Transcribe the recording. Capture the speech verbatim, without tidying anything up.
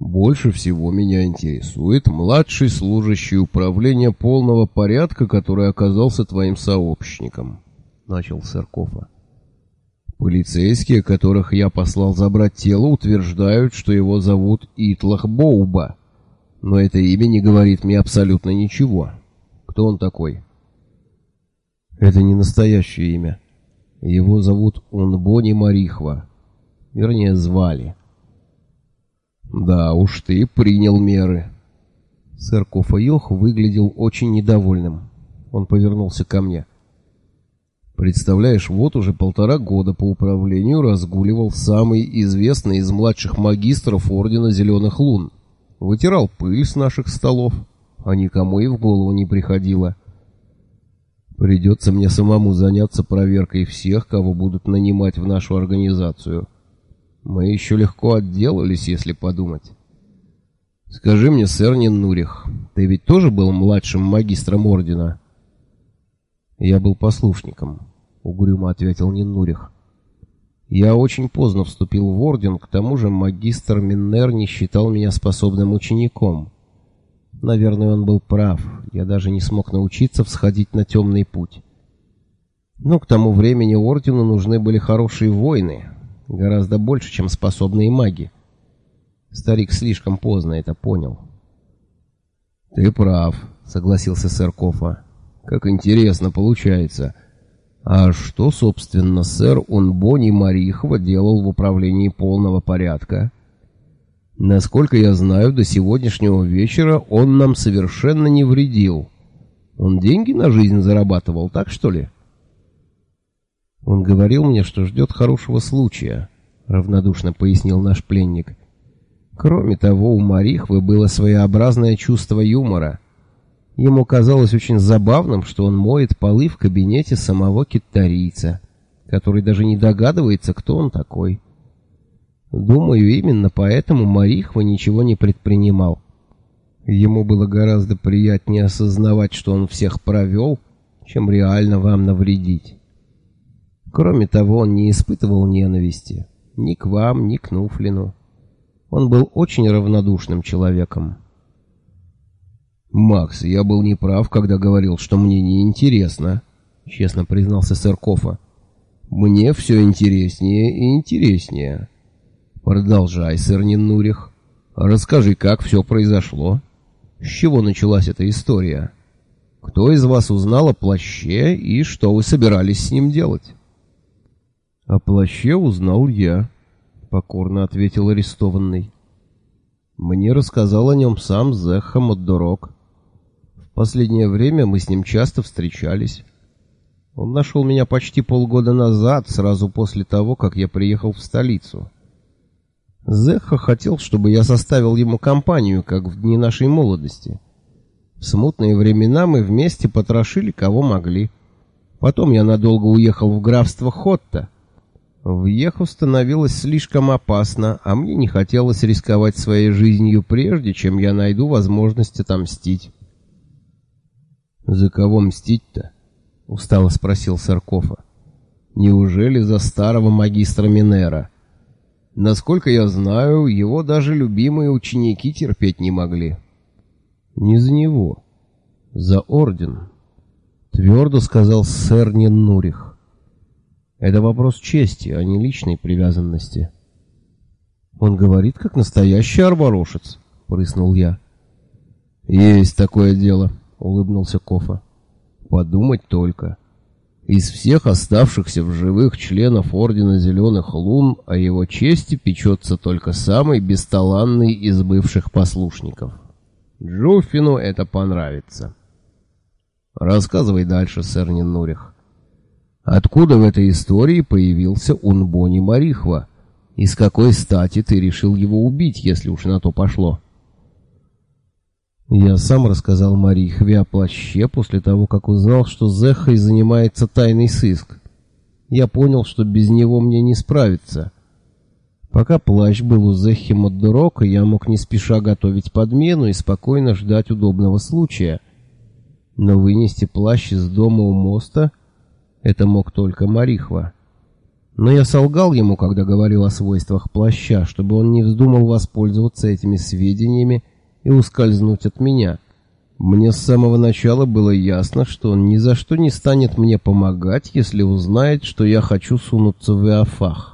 Больше всего меня интересует младший служащий управления полного порядка, который оказался твоим сообщником, — начал сэр Кофа. Полицейские, которых я послал забрать тело, утверждают, что его зовут Итлах Боуба, но это имя не говорит мне абсолютно ничего. Кто он такой? Это не настоящее имя. Его зовут Унбони Марихва. Вернее, звали. Да уж, ты принял меры. Сэр Кофа-Йох выглядел очень недовольным. Он повернулся ко мне. Представляешь, вот уже полтора года по управлению разгуливал самый известный из младших магистров Ордена Зеленых Лун. Вытирал пыль с наших столов, а никому и в голову не приходило. Придется мне самому заняться проверкой всех, кого будут нанимать в нашу организацию. Мы еще легко отделались, если подумать. Скажи мне, сэр Ниннурих, ты ведь тоже был младшим магистром Ордена? Я был послушником, угрюмо ответил Ниннурих. Я очень поздно вступил в Орден, к тому же магистр Миннер не считал меня способным учеником. Наверное, он был прав, я даже не смог научиться всходить на темный путь. Но к тому времени Ордену нужны были хорошие воины, гораздо больше, чем способные маги. Старик слишком поздно это понял. «Ты прав», — согласился сэр Кофа. «Как интересно получается. А что, собственно, сэр Унбони Марихва делал в управлении полного порядка? Насколько я знаю, до сегодняшнего вечера он нам совершенно не вредил. Он деньги на жизнь зарабатывал, так что ли?» «Он говорил мне, что ждет хорошего случая», — равнодушно пояснил наш пленник. «Кроме того, у Марихвы было своеобразное чувство юмора. Ему казалось очень забавным, что он моет полы в кабинете самого киттарийца, который даже не догадывается, кто он такой. Думаю, именно поэтому Марихва ничего не предпринимал. Ему было гораздо приятнее осознавать, что он всех провел, чем реально вам навредить. Кроме того, он не испытывал ненависти ни к вам, ни к Нуфлину. Он был очень равнодушным человеком». «Макс, я был неправ, когда говорил, что мне не интересно», — честно признался сэр Кофа. «Мне все интереснее и интереснее. Продолжай, сэр Ниннурих. Расскажи, как все произошло. С чего началась эта история? Кто из вас узнал о плаще и что вы собирались с ним делать?» «О плаще узнал я», — покорно ответил арестованный. «Мне рассказал о нем сам Зехха Моддорок. В последнее время мы с ним часто встречались. Он нашел меня почти полгода назад, сразу после того, как я приехал в столицу. Зехха хотел, чтобы я составил ему компанию, как в дни нашей молодости. В смутные времена мы вместе потрошили, кого могли. Потом я надолго уехал в графство Хотта. В Еху становилось слишком опасно, а мне не хотелось рисковать своей жизнью прежде, чем я найду возможность отомстить». «За кого мстить-то?» — устало спросил сэр Кофа. «Неужели за старого магистра Минера? Насколько я знаю, его даже любимые ученики терпеть не могли». «Не за него. За орден», — твердо сказал сэр Ниннурих. «Это вопрос чести, а не личной привязанности». «Он говорит, как настоящий арборошец», — прыснул я. «Есть такое дело», — улыбнулся Кофа. «Подумать только. Из всех оставшихся в живых членов Ордена Зеленых Лун о его чести печется только самый бесталанный из бывших послушников. Джуффину это понравится». «Рассказывай дальше, сэр Ниннурих. Откуда в этой истории появился Унбони Марихва? И с какой стати ты решил его убить, если уж на то пошло?» Я сам рассказал Марихве о плаще после того, как узнал, что Зеххой занимается тайный сыск. Я понял, что без него мне не справиться. Пока плащ был у Зеххи Моддорока, я мог не спеша готовить подмену и спокойно ждать удобного случая. Но вынести плащ из дома у моста — это мог только Марихва. Но я солгал ему, когда говорил о свойствах плаща, чтобы он не вздумал воспользоваться этими сведениями и ускользнуть от меня. Мне с самого начала было ясно, что он ни за что не станет мне помогать, если узнает, что я хочу сунуться в Иофах.